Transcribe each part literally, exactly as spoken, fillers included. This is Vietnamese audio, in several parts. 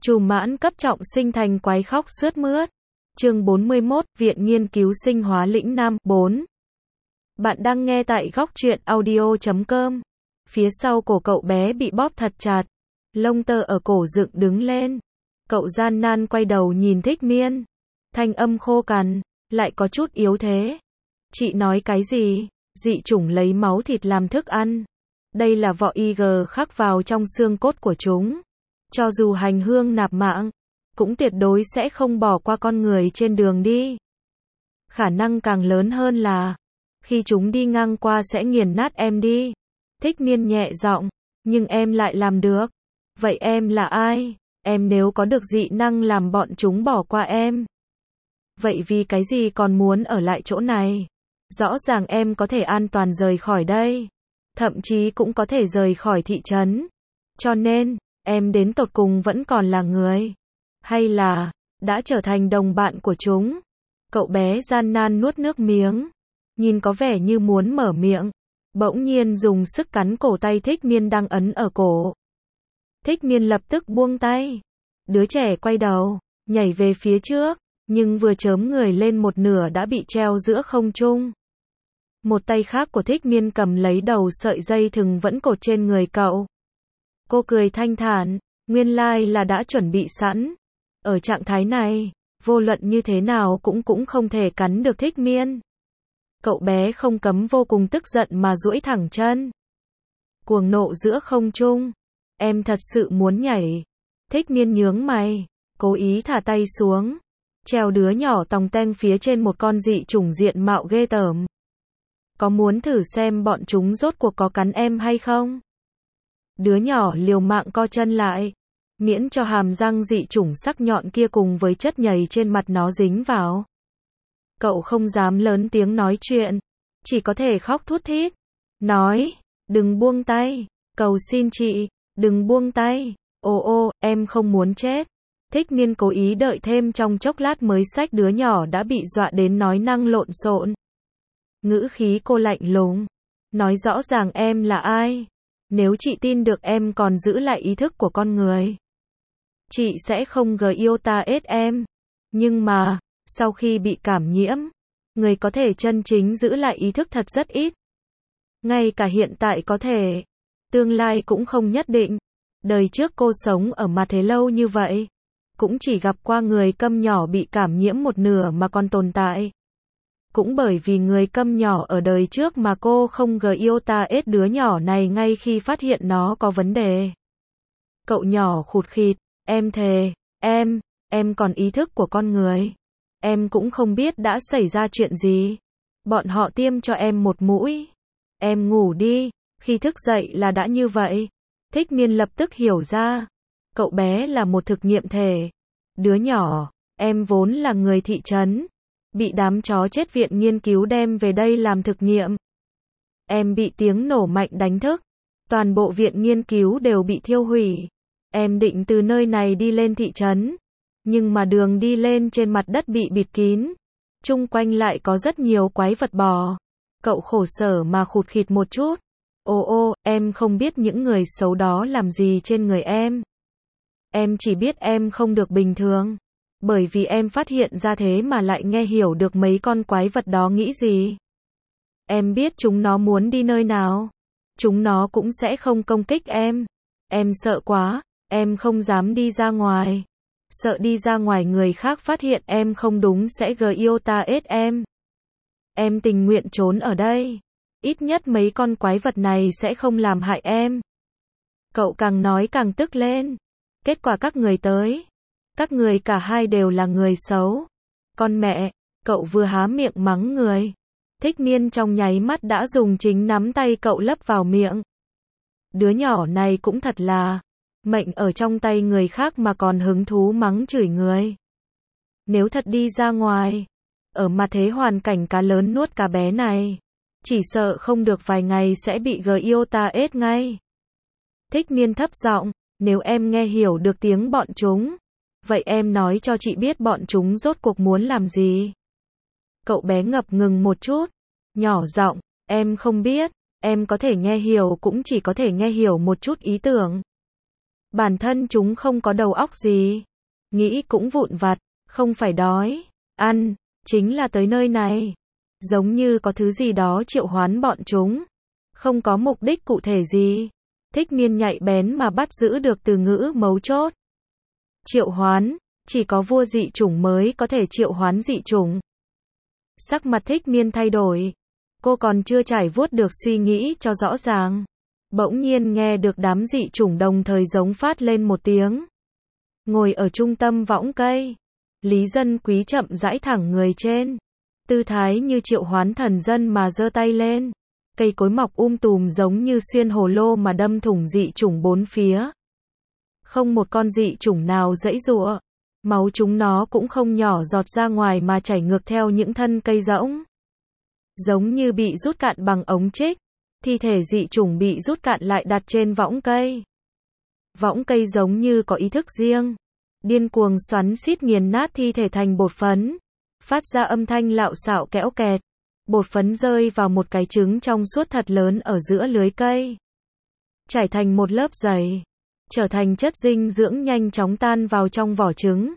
Trùm mãn cấp trọng sinh thành quái khóc sướt mướt. Chương bốn mươi mốt, Viện Nghiên cứu Sinh hóa Lĩnh Nam, bốn. Bạn đang nghe tại góc truyện audio chấm com. Phía sau cổ cậu bé bị bóp thật chặt. Lông tơ ở cổ dựng đứng lên. Cậu gian nan quay đầu nhìn Thích Miên. Thanh âm khô cằn, lại có chút yếu thế. Chị nói cái gì? Dị chủng lấy máu thịt làm thức ăn. Đây là vỏ i giê khắc vào trong xương cốt của chúng. Cho dù hành hương nạp mạng, cũng tuyệt đối sẽ không bỏ qua con người trên đường đi. Khả năng càng lớn hơn là, khi chúng đi ngang qua sẽ nghiền nát em đi. Thích Miên nhẹ giọng, nhưng em lại làm được. Vậy em là ai? Em nếu có được dị năng làm bọn chúng bỏ qua em. Vậy vì cái gì còn muốn ở lại chỗ này? Rõ ràng em có thể an toàn rời khỏi đây. Thậm chí cũng có thể rời khỏi thị trấn. Cho nên, em đến tột cùng vẫn còn là người. Hay là, đã trở thành đồng bạn của chúng? Cậu bé gian nan nuốt nước miếng. Nhìn có vẻ như muốn mở miệng. Bỗng nhiên dùng sức cắn cổ tay Thích Miên đang ấn ở cổ. Thích Miên lập tức buông tay. Đứa trẻ quay đầu, nhảy về phía trước. Nhưng vừa chớm người lên một nửa đã bị treo giữa không trung. Một tay khác của Thích Miên cầm lấy đầu sợi dây thừng vẫn cột trên người cậu. Cô cười thanh thản, nguyên lai là đã chuẩn bị sẵn. Ở trạng thái này, vô luận như thế nào cũng cũng không thể cắn được Thích Miên. Cậu bé không cấm vô cùng tức giận mà duỗi thẳng chân. Cuồng nộ giữa không trung. Em thật sự muốn nhảy. Thích Miên nhướng mày, cố ý thả tay xuống. Treo đứa nhỏ tòng teng phía trên một con dị chủng diện mạo ghê tởm. Có muốn thử xem bọn chúng rốt cuộc có cắn em hay không? Đứa nhỏ liều mạng co chân lại. Miễn cho hàm răng dị chủng sắc nhọn kia cùng với chất nhầy trên mặt nó dính vào. Cậu không dám lớn tiếng nói chuyện. Chỉ có thể khóc thút thít. Nói, đừng buông tay. Cầu xin chị, đừng buông tay. Ô ô, em không muốn chết. Thích Miên cố ý đợi thêm trong chốc lát mới xách đứa nhỏ đã bị dọa đến nói năng lộn xộn. Ngữ khí cô lạnh lùng. Nói rõ ràng em là ai. Nếu chị tin được em còn giữ lại ý thức của con người, chị sẽ không gờ yêu ta ết em. Nhưng mà, sau khi bị cảm nhiễm, người có thể chân chính giữ lại ý thức thật rất ít. Ngay cả hiện tại có thể, tương lai cũng không nhất định. Đời trước cô sống ở mặt thế lâu như vậy, cũng chỉ gặp qua người câm nhỏ bị cảm nhiễm một nửa mà còn tồn tại. Cũng bởi vì người câm nhỏ ở đời trước mà cô không gờ yêu ta ết đứa nhỏ này ngay khi phát hiện nó có vấn đề. Cậu nhỏ khụt khịt, em thề, em, em còn ý thức của con người. Em cũng không biết đã xảy ra chuyện gì. Bọn họ tiêm cho em một mũi. Em ngủ đi, khi thức dậy là đã như vậy. Thích Miên lập tức hiểu ra. Cậu bé là một thực nghiệm thể. Đứa nhỏ, em vốn là người thị trấn. Bị đám chó chết viện nghiên cứu đem về đây làm thực nghiệm. Em bị tiếng nổ mạnh đánh thức. Toàn bộ viện nghiên cứu đều bị thiêu hủy. Em định từ nơi này đi lên thị trấn. Nhưng mà đường đi lên trên mặt đất bị bịt kín. Chung quanh lại có rất nhiều quái vật bò. Cậu khổ sở mà khụt khịt một chút. Ô ô, em không biết những người xấu đó làm gì trên người em. Em chỉ biết em không được bình thường. Bởi vì em phát hiện ra thế mà lại nghe hiểu được mấy con quái vật đó nghĩ gì. Em biết chúng nó muốn đi nơi nào. Chúng nó cũng sẽ không công kích em. Em sợ quá, em không dám đi ra ngoài. Sợ đi ra ngoài người khác phát hiện em không đúng sẽ gờ yêu ta ết em. Em tình nguyện trốn ở đây. Ít nhất mấy con quái vật này sẽ không làm hại em. Cậu càng nói càng tức lên. Kết quả các người tới. Các người cả hai đều là người xấu. Con mẹ, cậu vừa há miệng mắng người. Thích Miên trong nháy mắt đã dùng chính nắm tay cậu lấp vào miệng. Đứa nhỏ này cũng thật là, mệnh ở trong tay người khác mà còn hứng thú mắng chửi người. Nếu thật đi ra ngoài, ở mặt thế hoàn cảnh cá lớn nuốt cá bé này, chỉ sợ không được vài ngày sẽ bị gờ yêu ta ết ngay. Thích Miên thấp giọng, nếu em nghe hiểu được tiếng bọn chúng, vậy em nói cho chị biết bọn chúng rốt cuộc muốn làm gì. Cậu bé ngập ngừng một chút, nhỏ giọng, em không biết, em có thể nghe hiểu cũng chỉ có thể nghe hiểu một chút ý tưởng. Bản thân chúng không có đầu óc gì. Nghĩ cũng vụn vặt, không phải đói, ăn, chính là tới nơi này. Giống như có thứ gì đó triệu hoán bọn chúng. Không có mục đích cụ thể gì. Thích Miên nhạy bén mà bắt giữ được từ ngữ mấu chốt. Triệu hoán, chỉ có vua dị chủng mới có thể triệu hoán dị chủng. Sắc mặt Thích Miên thay đổi. Cô còn chưa trải vuốt được suy nghĩ cho rõ ràng. Bỗng nhiên nghe được đám dị chủng đồng thời giống phát lên một tiếng. Ngồi ở trung tâm võng cây, Lý Dân Quý chậm rãi thẳng người trên. Tư thái như triệu hoán thần dân mà giơ tay lên. Cây cối mọc um tùm giống như xuyên hồ lô mà đâm thủng dị chủng bốn phía. Không một con dị chủng nào giãy giụa. Máu chúng nó cũng không nhỏ giọt ra ngoài mà chảy ngược theo những thân cây rỗng. Giống như bị rút cạn bằng ống trích. Thi thể dị chủng bị rút cạn lại đặt trên võng cây. Võng cây giống như có ý thức riêng. Điên cuồng xoắn xít nghiền nát thi thể thành bột phấn. Phát ra âm thanh lạo xạo kẽo kẹt. Bột phấn rơi vào một cái trứng trong suốt thật lớn ở giữa lưới cây. Trải thành một lớp dày. Trở thành chất dinh dưỡng nhanh chóng tan vào trong vỏ trứng.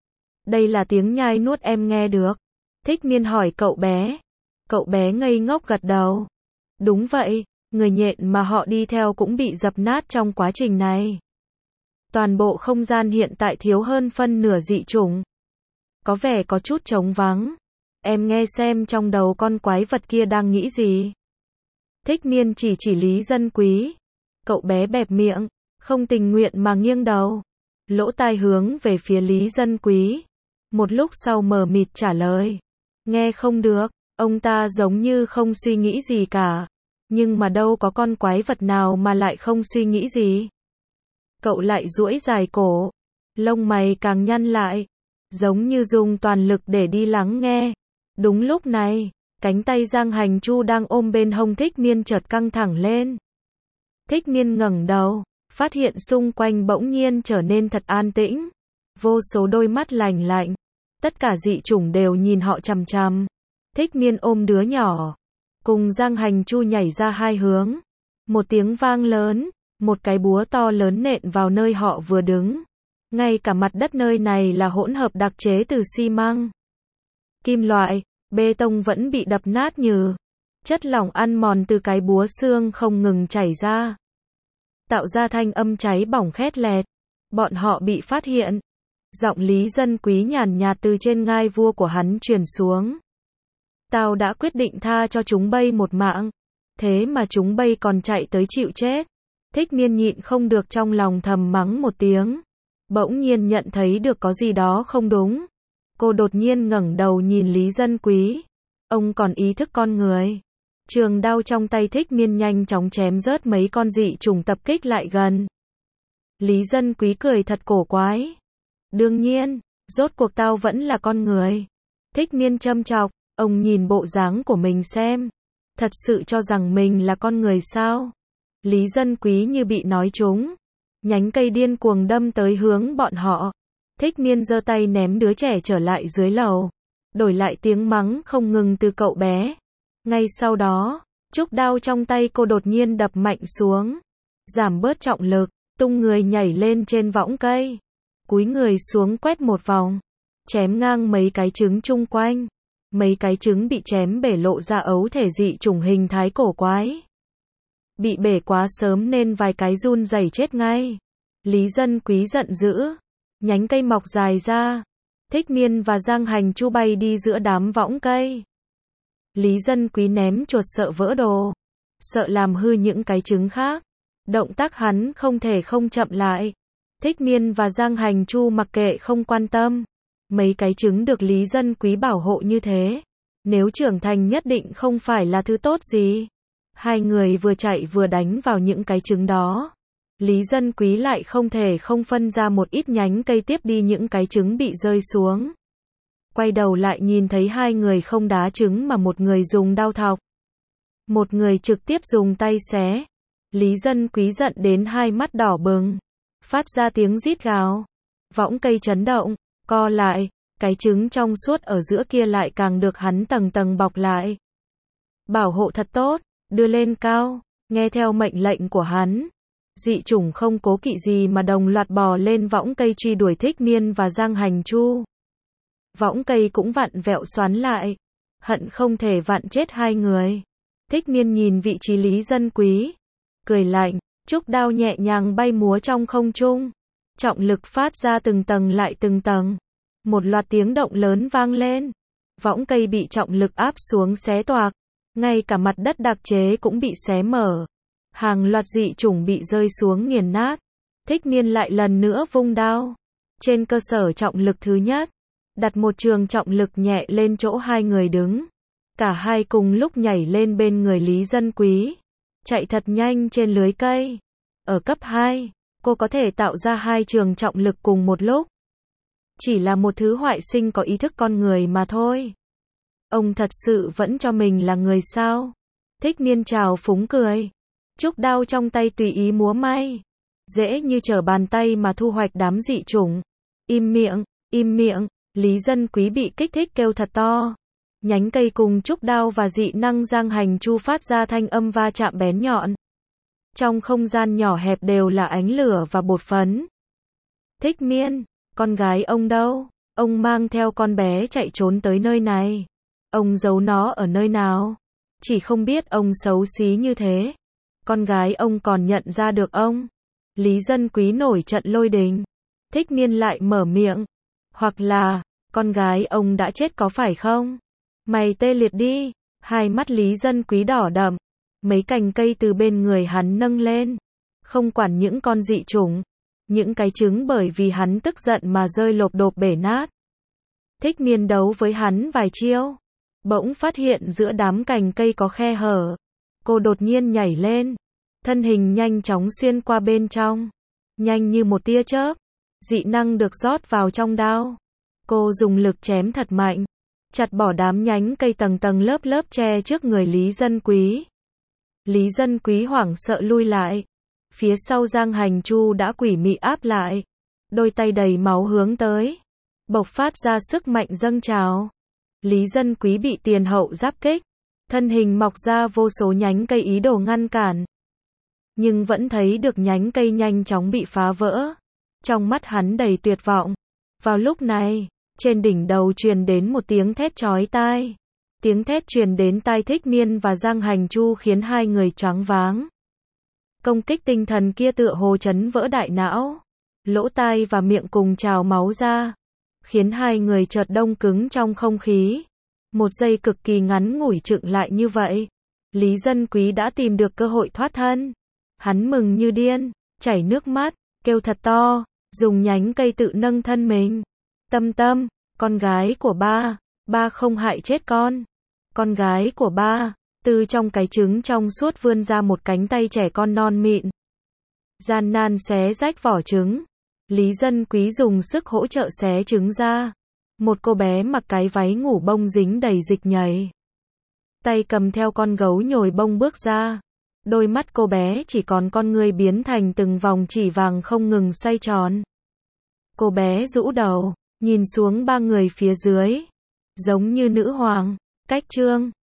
Đây là tiếng nhai nuốt em nghe được. Thích Miên hỏi cậu bé. Cậu bé ngây ngốc gật đầu. Đúng vậy, người nhện mà họ đi theo cũng bị dập nát trong quá trình này. Toàn bộ không gian hiện tại thiếu hơn phân nửa dị chủng. Có vẻ có chút trống vắng. Em nghe xem trong đầu con quái vật kia đang nghĩ gì. Thích Miên chỉ chỉ Lý Dân Quý. Cậu bé bẹp miệng, không tình nguyện mà nghiêng đầu. Lỗ tai hướng về phía Lý Dân Quý. Một lúc sau mờ mịt trả lời. Nghe không được, ông ta giống như không suy nghĩ gì cả. Nhưng mà đâu có con quái vật nào mà lại không suy nghĩ gì. Cậu lại duỗi dài cổ. Lông mày càng nhăn lại. Giống như dùng toàn lực để đi lắng nghe. Đúng lúc này, cánh tay Giang Hành Chu đang ôm bên hông Thích Miên chợt căng thẳng lên. Thích Miên ngẩng đầu, phát hiện xung quanh bỗng nhiên trở nên thật an tĩnh. Vô số đôi mắt lạnh lạnh. Tất cả dị chủng đều nhìn họ chằm chằm. Thích Miên ôm đứa nhỏ. Cùng Giang Hành Chu nhảy ra hai hướng. Một tiếng vang lớn, một cái búa to lớn nện vào nơi họ vừa đứng. Ngay cả mặt đất nơi này là hỗn hợp đặc chế từ xi măng, kim loại, bê tông vẫn bị đập nát nhừ. Chất lỏng ăn mòn từ cái búa xương không ngừng chảy ra. Tạo ra thanh âm cháy bỏng khét lẹt. Bọn họ bị phát hiện. Giọng Lý Dân Quý nhàn nhạt từ trên ngai vua của hắn truyền xuống. Tao đã quyết định tha cho chúng bay một mạng. Thế mà chúng bay còn chạy tới chịu chết. Thích Miên nhịn không được trong lòng thầm mắng một tiếng. Bỗng nhiên nhận thấy được có gì đó không đúng. Cô đột nhiên ngẩng đầu nhìn Lý Dân Quý. Ông còn ý thức con người. Trường đao trong tay Thích Miên nhanh chóng chém rớt mấy con dị trùng tập kích lại gần. Lý Dân Quý cười thật cổ quái. Đương nhiên, rốt cuộc tao vẫn là con người. Thích Miên châm chọc, ông nhìn bộ dáng của mình xem. Thật sự cho rằng mình là con người sao? Lý Dân Quý như bị nói trúng. Nhánh cây điên cuồng đâm tới hướng bọn họ. Thích Miên giơ tay ném đứa trẻ trở lại dưới lầu. Đổi lại tiếng mắng không ngừng từ cậu bé. Ngay sau đó, trúc đao trong tay cô đột nhiên đập mạnh xuống. Giảm bớt trọng lực, tung người nhảy lên trên võng cây. Cúi người xuống quét một vòng. Chém ngang mấy cái trứng chung quanh. Mấy cái trứng bị chém bể lộ ra ấu thể dị chủng hình thái cổ quái. Bị bể quá sớm nên vài cái run rẩy chết ngay. Lý Dân Quý giận dữ. Nhánh cây mọc dài ra. Thích Miên và Giang Hành Chu bay đi giữa đám võng cây. Lý Dân Quý ném chuột sợ vỡ đồ. Sợ làm hư những cái trứng khác. Động tác hắn không thể không chậm lại. Thích Miên và Giang Hành Chu mặc kệ không quan tâm. Mấy cái trứng được Lý Dân Quý bảo hộ như thế. Nếu trưởng thành nhất định không phải là thứ tốt gì. Hai người vừa chạy vừa đánh vào những cái trứng đó. Lý Dân Quý lại không thể không phân ra một ít nhánh cây tiếp đi những cái trứng bị rơi xuống. Quay đầu lại nhìn thấy hai người không đá trứng mà một người dùng đao thọc. Một người trực tiếp dùng tay xé. Lý Dân Quý giận đến hai mắt đỏ bừng. Phát ra tiếng rít gào. Võng cây chấn động, co lại. Cái trứng trong suốt ở giữa kia lại càng được hắn tầng tầng bọc lại. Bảo hộ thật tốt, đưa lên cao, nghe theo mệnh lệnh của hắn. dị chủng không cố kỵ gì mà đồng loạt bò lên võng cây truy đuổi Thích Miên và Giang Hành Chu. Võng cây cũng vặn vẹo xoắn lại, hận không thể vặn chết hai người. Thích Miên nhìn vị trí Lý Dân Quý, cười lạnh, trúc đao nhẹ nhàng bay múa trong không trung, trọng lực phát ra từng tầng lại từng tầng. Một loạt tiếng động lớn vang lên, võng cây bị trọng lực áp xuống xé toạc, ngay cả mặt đất đặc chế cũng bị xé mở. Hàng loạt dị chủng bị rơi xuống nghiền nát. Thích Miên lại lần nữa vung đao. Trên cơ sở trọng lực thứ nhất, đặt một trường trọng lực nhẹ lên chỗ hai người đứng. Cả hai cùng lúc nhảy lên bên người Lý Dân Quý, chạy thật nhanh trên lưới cây. Ở cấp hai, cô có thể tạo ra hai trường trọng lực cùng một lúc. Chỉ là một thứ hoại sinh có ý thức con người mà thôi. Ông thật sự vẫn cho mình là người sao? Thích Miên trào phúng cười. Trúc đao trong tay tùy ý múa may, dễ như trở bàn tay mà thu hoạch đám dị chủng. Im miệng, im miệng, Lý Dân Quý bị kích thích kêu thật to. Nhánh cây cùng trúc đao và dị năng Giang Hành Chu phát ra thanh âm va chạm bén nhọn. Trong không gian nhỏ hẹp đều là ánh lửa và bột phấn. Thích Miên, con gái ông đâu? Ông mang theo con bé chạy trốn tới nơi này. Ông giấu nó ở nơi nào? Chỉ không biết ông xấu xí như thế. Con gái ông còn nhận ra được ông. Lý Dân Quý nổi trận lôi đình. Thích Miên lại mở miệng. Hoặc là, con gái ông đã chết có phải không? Mày tê liệt đi. Hai mắt Lý Dân Quý đỏ đậm. Mấy cành cây từ bên người hắn nâng lên. Không quản những con dị chủng. Những cái trứng bởi vì hắn tức giận mà rơi lộp độp bể nát. Thích Miên đấu với hắn vài chiêu. Bỗng phát hiện giữa đám cành cây có khe hở. Cô đột nhiên nhảy lên. Thân hình nhanh chóng xuyên qua bên trong. Nhanh như một tia chớp. Dị năng được rót vào trong đao. Cô dùng lực chém thật mạnh. Chặt bỏ đám nhánh cây tầng tầng lớp lớp che trước người Lý Dân Quý. Lý Dân Quý hoảng sợ lui lại. Phía sau Giang Hành Chu đã quỷ mị áp lại. Đôi tay đầy máu hướng tới. Bộc phát ra sức mạnh dâng trào. Lý Dân Quý bị tiền hậu giáp kích. Thân hình mọc ra vô số nhánh cây ý đồ ngăn cản. Nhưng vẫn thấy được nhánh cây nhanh chóng bị phá vỡ. Trong mắt hắn đầy tuyệt vọng. Vào lúc này, trên đỉnh đầu truyền đến một tiếng thét chói tai. Tiếng thét truyền đến tai Thích Miên và Giang Hành Chu khiến hai người choáng váng. Công kích tinh thần kia tựa hồ chấn vỡ đại não. Lỗ tai và miệng cùng trào máu ra. Khiến hai người chợt đông cứng trong không khí. Một giây cực kỳ ngắn ngủi chững lại như vậy. Lý Dân Quý đã tìm được cơ hội thoát thân. Hắn mừng như điên, chảy nước mắt, kêu thật to, dùng nhánh cây tự nâng thân mình. Tâm Tâm, con gái của ba, ba không hại chết con. Con gái của ba, từ trong cái trứng trong suốt vươn ra một cánh tay trẻ con non mịn. Gian nan xé rách vỏ trứng. Lý Dân Quý dùng sức hỗ trợ xé trứng ra. Một cô bé mặc cái váy ngủ bông dính đầy dịch nhảy. Tay cầm theo con gấu nhồi bông bước ra. Đôi mắt cô bé chỉ còn con người biến thành từng vòng chỉ vàng không ngừng xoay tròn. Cô bé rũ đầu, nhìn xuống ba người phía dưới. Giống như nữ hoàng. Cách chương